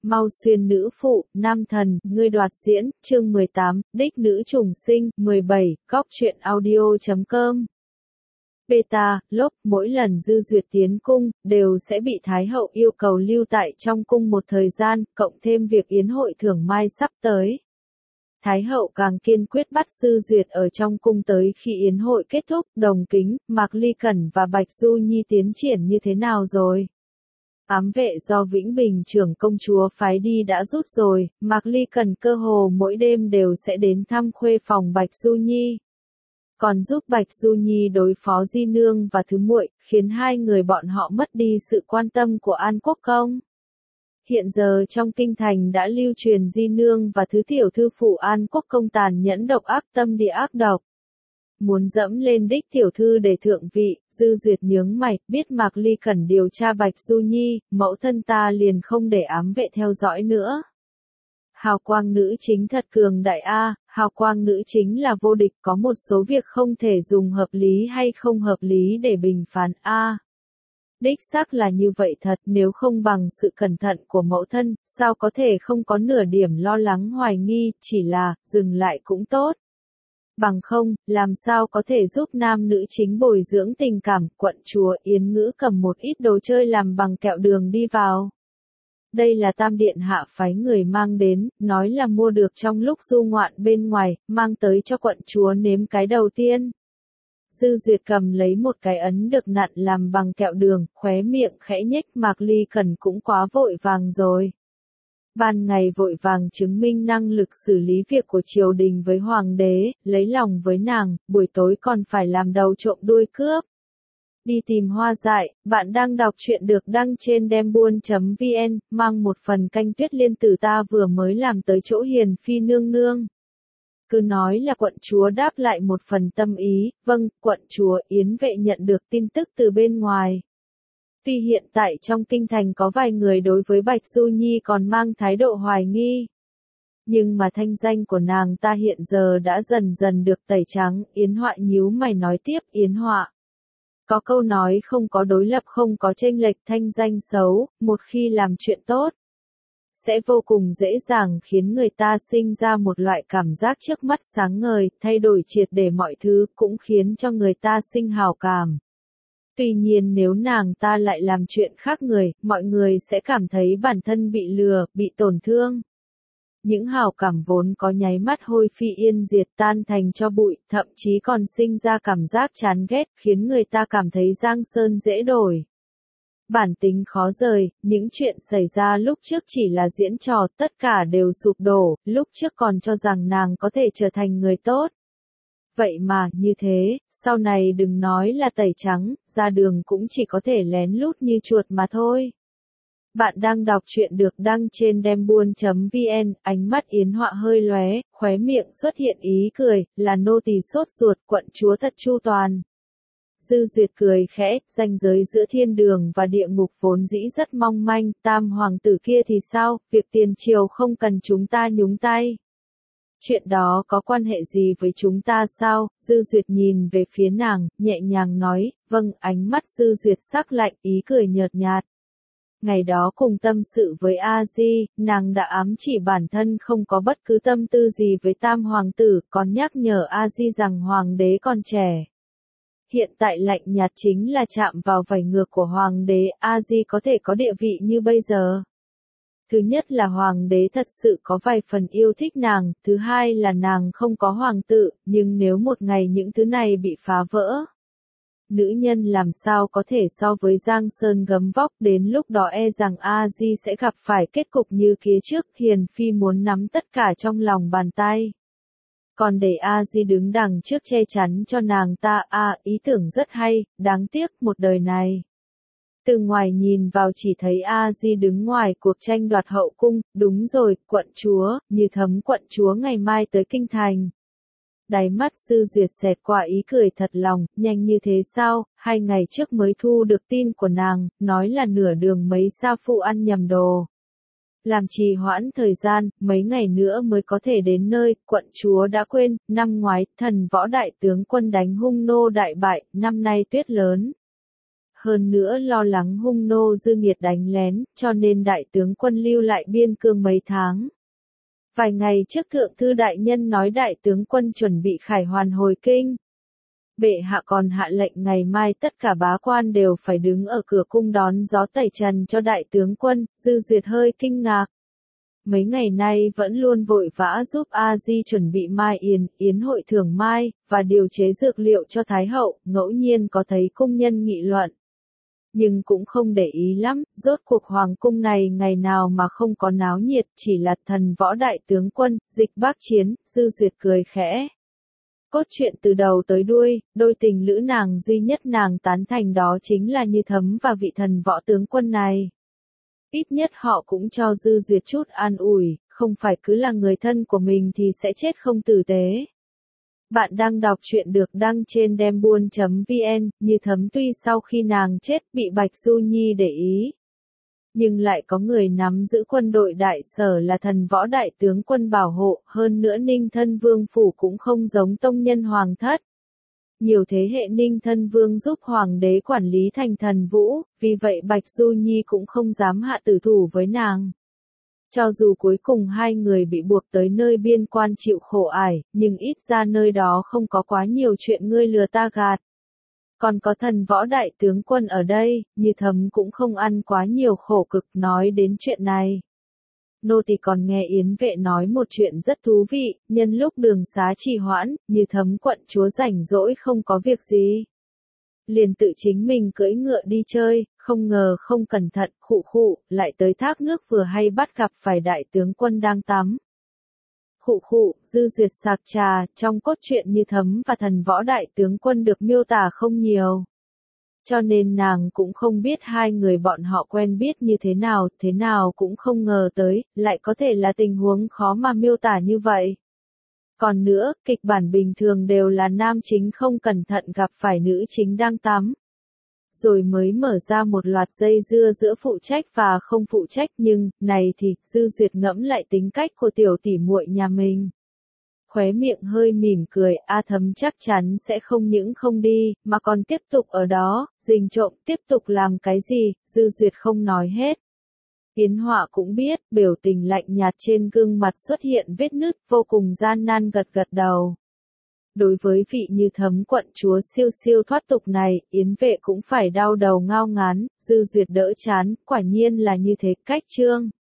Mau xuyên nữ phụ, nam thần, ngươi đoạt diễn, chương 18, đích nữ trùng sinh, 17, góc truyện audio.com. Beta, lốp, mỗi lần Dư Duyệt tiến cung, đều sẽ bị Thái hậu yêu cầu lưu tại trong cung một thời gian, cộng thêm việc yến hội thưởng mai sắp tới. Thái hậu càng kiên quyết bắt Dư Duyệt ở trong cung tới khi yến hội kết thúc. Đồng Kính, Mạc Ly Cẩn và Bạch Du Nhi tiến triển như thế nào rồi? Ám vệ do Vĩnh Bình trưởng công chúa phái đi đã rút rồi, Mạc Ly Cẩn cơ hồ mỗi đêm đều sẽ đến thăm khuê phòng Bạch Du Nhi. Còn giúp Bạch Du Nhi đối phó Di Nương và Thứ Muội, khiến hai người bọn họ mất đi sự quan tâm của An Quốc Công. Hiện giờ trong kinh thành đã lưu truyền Di Nương và Thứ Tiểu Thư phụ An Quốc Công tàn nhẫn độc ác, tâm địa ác độc. Muốn dẫm lên đích tiểu thư để thượng vị. Dư Duyệt nhướng mày, biết Mạc Ly Cẩn điều tra Bạch Du Nhi, mẫu thân ta liền không để ám vệ theo dõi nữa. Hào quang nữ chính thật cường đại a, hào quang nữ chính là vô địch, có một số việc không thể dùng hợp lý hay không hợp lý để bình phán a. Đích xác là như vậy thật, nếu không bằng sự cẩn thận của mẫu thân, sao có thể không có nửa điểm lo lắng hoài nghi, chỉ là, dừng lại cũng tốt. Bằng không, làm sao có thể giúp nam nữ chính bồi dưỡng tình cảm. Quận chúa Yến Ngữ cầm một ít đồ chơi làm bằng kẹo đường đi vào. Đây là Tam Điện hạ phái người mang đến, nói là mua được trong lúc du ngoạn bên ngoài, mang tới cho quận chúa nếm cái đầu tiên. Dư Duyệt cầm lấy một cái ấn được nặn làm bằng kẹo đường, khóe miệng khẽ nhếch. Mạc Ly Cẩn cũng quá vội vàng rồi. Ban ngày vội vàng chứng minh năng lực xử lý việc của triều đình với hoàng đế, lấy lòng với nàng, buổi tối còn phải làm đầu trộm đuôi cướp. Đi tìm hoa dại. Bạn đang đọc truyện được đăng trên dembuôn.vn, mang một phần canh Tuyết Liên Tử ta vừa mới làm tới chỗ Hiền Phi nương nương. Cứ nói là quận chúa đáp lại một phần tâm ý, vâng, quận chúa. Yến vệ nhận được tin tức từ bên ngoài. Tuy hiện tại trong kinh thành có vài người đối với Bạch Du Nhi còn mang thái độ hoài nghi. Nhưng mà thanh danh của nàng ta hiện giờ đã dần dần được tẩy trắng. Yến Họa nhíu mày nói tiếp. Yến Họa, có câu nói không có đối lập không có chênh lệch. Thanh danh xấu, một khi làm chuyện tốt, sẽ vô cùng dễ dàng khiến người ta sinh ra một loại cảm giác trước mắt sáng ngời, thay đổi triệt để mọi thứ, cũng khiến cho người ta sinh hào cảm. Tuy nhiên nếu nàng ta lại làm chuyện khác người, mọi người sẽ cảm thấy bản thân bị lừa, bị tổn thương. Những hào cảm vốn có nháy mắt hôi phi yên diệt, tan thành cho bụi, thậm chí còn sinh ra cảm giác chán ghét, khiến người ta cảm thấy giang sơn dễ đổi. Bản tính khó rời, những chuyện xảy ra lúc trước chỉ là diễn trò, tất cả đều sụp đổ. Lúc trước còn cho rằng nàng có thể trở thành người tốt. Vậy mà, như thế, sau này đừng nói là tẩy trắng, ra đường cũng chỉ có thể lén lút như chuột mà thôi. Bạn đang đọc truyện được đăng trên dembuôn.vn, ánh mắt Yến Họa hơi lóe, khóe miệng xuất hiện ý cười, là nô tỳ sốt ruột, quận chúa thật chu toàn. Dư Duyệt cười khẽ, ranh giới giữa thiên đường và địa ngục vốn dĩ rất mong manh, tam hoàng tử kia thì sao, việc tiền triều không cần chúng ta nhúng tay. Chuyện đó có quan hệ gì với chúng ta sao? Dư Duyệt nhìn về phía nàng, nhẹ nhàng nói, vâng. Ánh mắt Dư Duyệt sắc lạnh, ý cười nhợt nhạt. Ngày đó cùng tâm sự với A Di, nàng đã ám chỉ bản thân không có bất cứ tâm tư gì với tam hoàng tử, còn nhắc nhở A Di rằng hoàng đế còn trẻ. Hiện tại lạnh nhạt chính là chạm vào vảy ngược của hoàng đế. A Di có thể có địa vị như bây giờ. Thứ nhất là hoàng đế thật sự có vài phần yêu thích nàng, thứ hai là nàng không có hoàng tử, nhưng nếu một ngày những thứ này bị phá vỡ, nữ nhân làm sao có thể so với Giang Sơn gấm vóc, đến lúc đó e rằng A Di sẽ gặp phải kết cục như kia trước. Hiền Phi muốn nắm tất cả trong lòng bàn tay. Còn để A Di đứng đằng trước che chắn cho nàng ta, ý tưởng rất hay, đáng tiếc một đời này. Từ ngoài nhìn vào chỉ thấy A Di đứng ngoài cuộc tranh đoạt hậu cung. Đúng rồi, quận chúa, Như Thấm quận chúa ngày mai tới kinh thành. Đáy mắt Dư Duyệt xẹt qua ý cười thật lòng, nhanh như thế sao? 2 ngày trước mới thu được tin của nàng, nói là nửa đường mấy sa phu ăn nhầm đồ. Làm trì hoãn thời gian, mấy ngày nữa mới có thể đến nơi. Quận chúa đã quên, năm ngoái, thần võ đại tướng quân đánh hung nô đại bại, năm nay tuyết lớn. hơn nữa lo lắng hung nô dư nghiệt đánh lén, cho nên đại tướng quân lưu lại biên cương mấy tháng. Vài ngày trước thượng thư đại nhân nói đại tướng quân chuẩn bị khải hoàn hồi kinh. Bệ hạ còn hạ lệnh ngày mai tất cả bá quan đều phải đứng ở cửa cung đón gió tẩy trần cho đại tướng quân, Dư Duyệt hơi kinh ngạc. Mấy ngày nay vẫn luôn vội vã giúp A Di chuẩn bị mai yến hội thưởng mai, và điều chế dược liệu cho Thái hậu, ngẫu nhiên có thấy cung nhân nghị luận. Nhưng cũng không để ý lắm, rốt cuộc hoàng cung này ngày nào mà không có náo nhiệt, chỉ là thần võ đại tướng quân, dịch bác chiến, Dư Duyệt cười khẽ. Cốt truyện từ đầu tới đuôi, đôi tình lữ nàng duy nhất nàng tán thành đó chính là Như Thấm và vị thần võ tướng quân này. Ít nhất họ cũng cho Dư Duyệt chút an ủi, không phải cứ là người thân của mình thì sẽ chết không tử tế. Bạn đang đọc truyện được đăng trên dembuôn.vn, Như Thấm tuy sau khi nàng chết bị Bạch Du Nhi để ý, nhưng lại có người nắm giữ quân đội đại sở là thần võ đại tướng quân bảo hộ, hơn nữa Ninh Thân Vương phủ cũng không giống tông nhân hoàng thất. Nhiều thế hệ Ninh Thân Vương giúp hoàng đế quản lý thành thần vũ, vì vậy Bạch Du Nhi cũng không dám hạ tử thủ với nàng. Cho dù cuối cùng hai người bị buộc tới nơi biên quan chịu khổ ải, nhưng ít ra nơi đó không có quá nhiều chuyện ngươi lừa ta gạt. Còn có thần võ đại tướng quân ở đây, Như Thấm cũng không ăn quá nhiều khổ cực nói đến chuyện này. Nô tỳ còn nghe Yến vệ nói một chuyện rất thú vị, nhân lúc đường xá trì hoãn, Như Thấm quận chúa rảnh rỗi không có việc gì. Liền tự chính mình cưỡi ngựa đi chơi, không ngờ không cẩn thận, khụ, lại tới thác nước vừa hay bắt gặp phải đại tướng quân đang tắm. Khụ, Dư Duyệt sạc trà, trong cốt truyện Như Thấm và thần võ đại tướng quân được miêu tả không nhiều. Cho nên nàng cũng không biết hai người bọn họ quen biết như thế nào cũng không ngờ tới, lại có thể là tình huống khó mà miêu tả như vậy. Còn nữa, kịch bản bình thường đều là nam chính không cẩn thận gặp phải nữ chính đang tắm. Rồi mới mở ra một loạt dây dưa giữa phụ trách và không phụ trách, nhưng, này thì, Dư Duyệt ngẫm lại tính cách của tiểu tỷ muội nhà mình. Khóe miệng hơi mỉm cười, A Thấm chắc chắn sẽ không những không đi, mà còn tiếp tục ở đó, rình trộm, tiếp tục làm cái gì, Dư Duyệt không nói hết. Yến Họa cũng biết, biểu tình lạnh nhạt trên gương mặt xuất hiện vết nứt, vô cùng gian nan gật đầu. Đối với vị Như Thấm quận chúa siêu thoát tục này, Yến vệ cũng phải đau đầu ngao ngán, Dư Duyệt đỡ chán, quả nhiên là như thế, cách chương.